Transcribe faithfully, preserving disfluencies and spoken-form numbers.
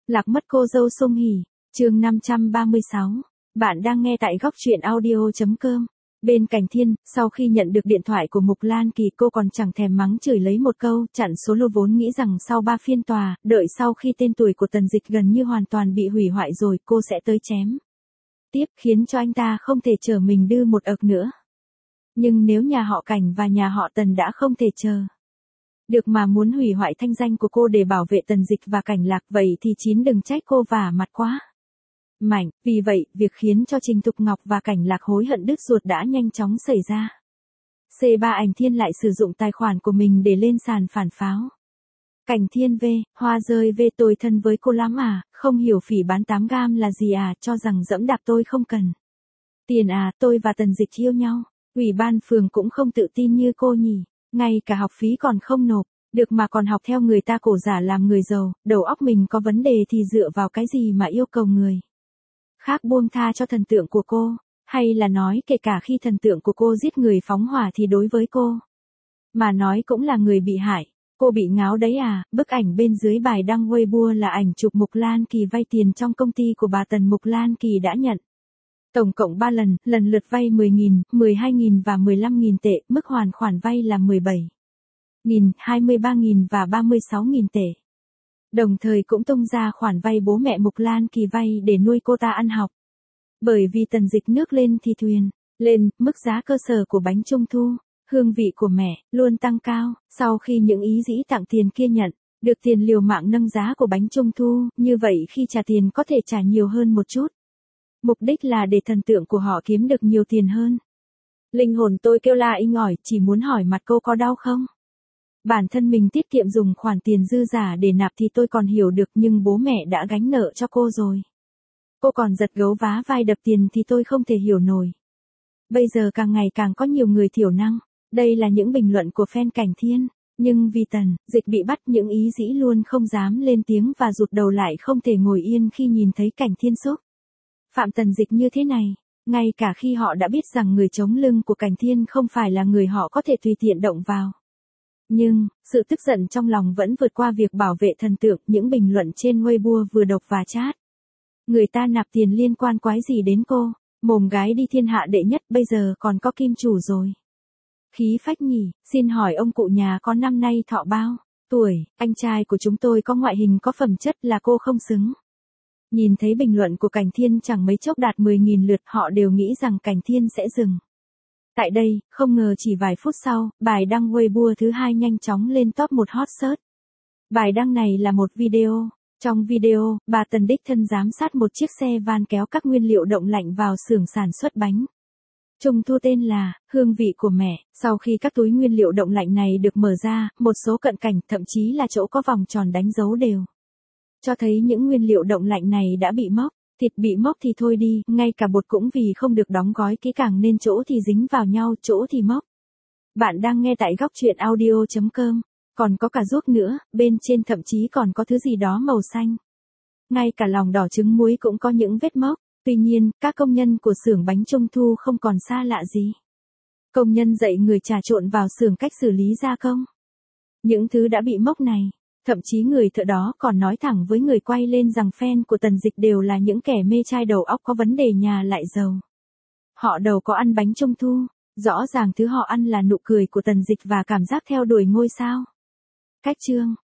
Lạc mất cô dâu Song Hỷ, chương năm trăm ba mươi sáu. Bạn đang nghe tại góc truyện audio.com. Bên Cảnh Thiên, sau khi nhận được điện thoại của Mục Lan Kỳ, cô còn chẳng thèm mắng chửi lấy một câu, chặn số lô vốn, nghĩ rằng sau ba phiên tòa, đợi sau khi tên tuổi của Tần Dịch gần như hoàn toàn bị hủy hoại rồi, cô sẽ tới chém tiếp, khiến cho anh ta không thể chờ mình đưa một ậc nữa. Nhưng nếu nhà họ Cảnh và nhà họ Tần đã không thể chờ được mà muốn hủy hoại thanh danh của cô để bảo vệ Tần Dịch và Cảnh Lạc, vậy thì chín đừng trách cô vả mặt quá mạnh. Vì vậy, việc khiến cho Trình Thục Ngọc và Cảnh Lạc hối hận đứt ruột đã nhanh chóng xảy ra. C ba Ảnh Thiên lại sử dụng tài khoản của mình để lên sàn phản pháo. Cảnh Thiên V, hoa rơi V, tôi thân với cô lắm à, không hiểu phỉ bán tám gam là gì à, cho rằng dẫm đạp tôi không cần tiền à, tôi và Tần Dịch yêu nhau. Ủy ban phường cũng không tự tin như cô nhỉ, ngay cả học phí còn không nộp được mà còn học theo người ta cổ giả làm người giàu, đầu óc mình có vấn đề thì dựa vào cái gì mà yêu cầu người khác buông tha cho thần tượng của cô, hay là nói kể cả khi thần tượng của cô giết người phóng hỏa thì đối với cô mà nói cũng là người bị hại. Cô bị ngáo đấy à. Bức ảnh bên dưới bài đăng Weibo là ảnh chụp Mục Lan Kỳ vay tiền trong công ty của bà Tần. Mục Lan Kỳ đã nhận tổng cộng ba lần, lần lượt vay mười nghìn, mười hai nghìn và mười lăm nghìn tệ, mức hoàn khoản vay là mười bảy nghìn, hai mươi ba nghìn và ba mươi sáu nghìn tệ. Đồng thời cũng tung ra khoản vay bố mẹ Mục Lan Kỳ vay để nuôi cô ta ăn học. Bởi vì Tần Dịch nước lên thì thuyền lên, mức giá cơ sở của bánh trung thu, hương vị của mẹ, luôn tăng cao. Sau khi những ý dĩ tặng tiền kia nhận được tiền liều mạng nâng giá của bánh trung thu, như vậy khi trả tiền có thể trả nhiều hơn một chút. Mục đích là để thần tượng của họ kiếm được nhiều tiền hơn. Linh hồn tôi kêu la inh ỏi, chỉ muốn hỏi mặt cô có đau không? Bản thân mình tiết kiệm dùng khoản tiền dư giả để nạp thì tôi còn hiểu được, nhưng bố mẹ đã gánh nợ cho cô rồi. Cô còn giật gấu vá vai đập tiền thì tôi không thể hiểu nổi. Bây giờ càng ngày càng có nhiều người thiểu năng. Đây là những bình luận của fan Cảnh Thiên. Nhưng vì Tần Dịch bị bắt, những ý dĩ luôn không dám lên tiếng và rụt đầu lại, không thể ngồi yên khi nhìn thấy Cảnh Thiên xúc phạm Tần Dịch như thế này. Ngay cả khi họ đã biết rằng người chống lưng của Cảnh Thiên không phải là người họ có thể tùy tiện động vào. Nhưng, sự tức giận trong lòng vẫn vượt qua việc bảo vệ thần tượng. Những bình luận trên Weibo vừa độc và chát. Người ta nạp tiền liên quan quái gì đến cô? Mồm gái đi thiên hạ đệ nhất, bây giờ còn có kim chủ rồi. Khí phách nhỉ. Xin hỏi ông cụ nhà có năm nay thọ bao tuổi? Anh trai của chúng tôi có ngoại hình có phẩm chất là cô không xứng. Nhìn thấy bình luận của Cảnh Thiên chẳng mấy chốc đạt mười nghìn lượt, họ đều nghĩ rằng Cảnh Thiên sẽ dừng tại đây. Không ngờ chỉ vài phút sau, bài đăng Weibo thứ hai nhanh chóng lên top một hot search. Bài đăng này là một video. Trong video, bà Tần đích thân giám sát một chiếc xe van kéo các nguyên liệu động lạnh vào xưởng sản xuất bánh trung thu tên là Hương Vị của Mẹ. Sau khi các túi nguyên liệu động lạnh này được mở ra, một số cận cảnh, thậm chí là chỗ có vòng tròn đánh dấu đều cho thấy những nguyên liệu động lạnh này đã bị mốc. Thịt bị mốc thì thôi đi, ngay cả bột cũng vì không được đóng gói kỹ càng nên chỗ thì dính vào nhau, chỗ thì mốc. Bạn đang nghe tại góc truyện audio.com. Còn có cả ruốc nữa, bên trên thậm chí còn có thứ gì đó màu xanh. Ngay cả lòng đỏ trứng muối cũng có những vết mốc. Tuy nhiên, các công nhân của xưởng bánh trung thu không còn xa lạ gì. Công nhân dạy người trà trộn vào xưởng cách xử lý gia công những thứ đã bị mốc này. Thậm chí người thợ đó còn nói thẳng với người quay lên rằng fan của Tần Dịch đều là những kẻ mê trai đầu óc có vấn đề, nhà lại giàu. Họ đâu có ăn bánh trung thu. Rõ ràng thứ họ ăn là nụ cười của Tần Dịch và cảm giác theo đuổi ngôi sao. Cách chương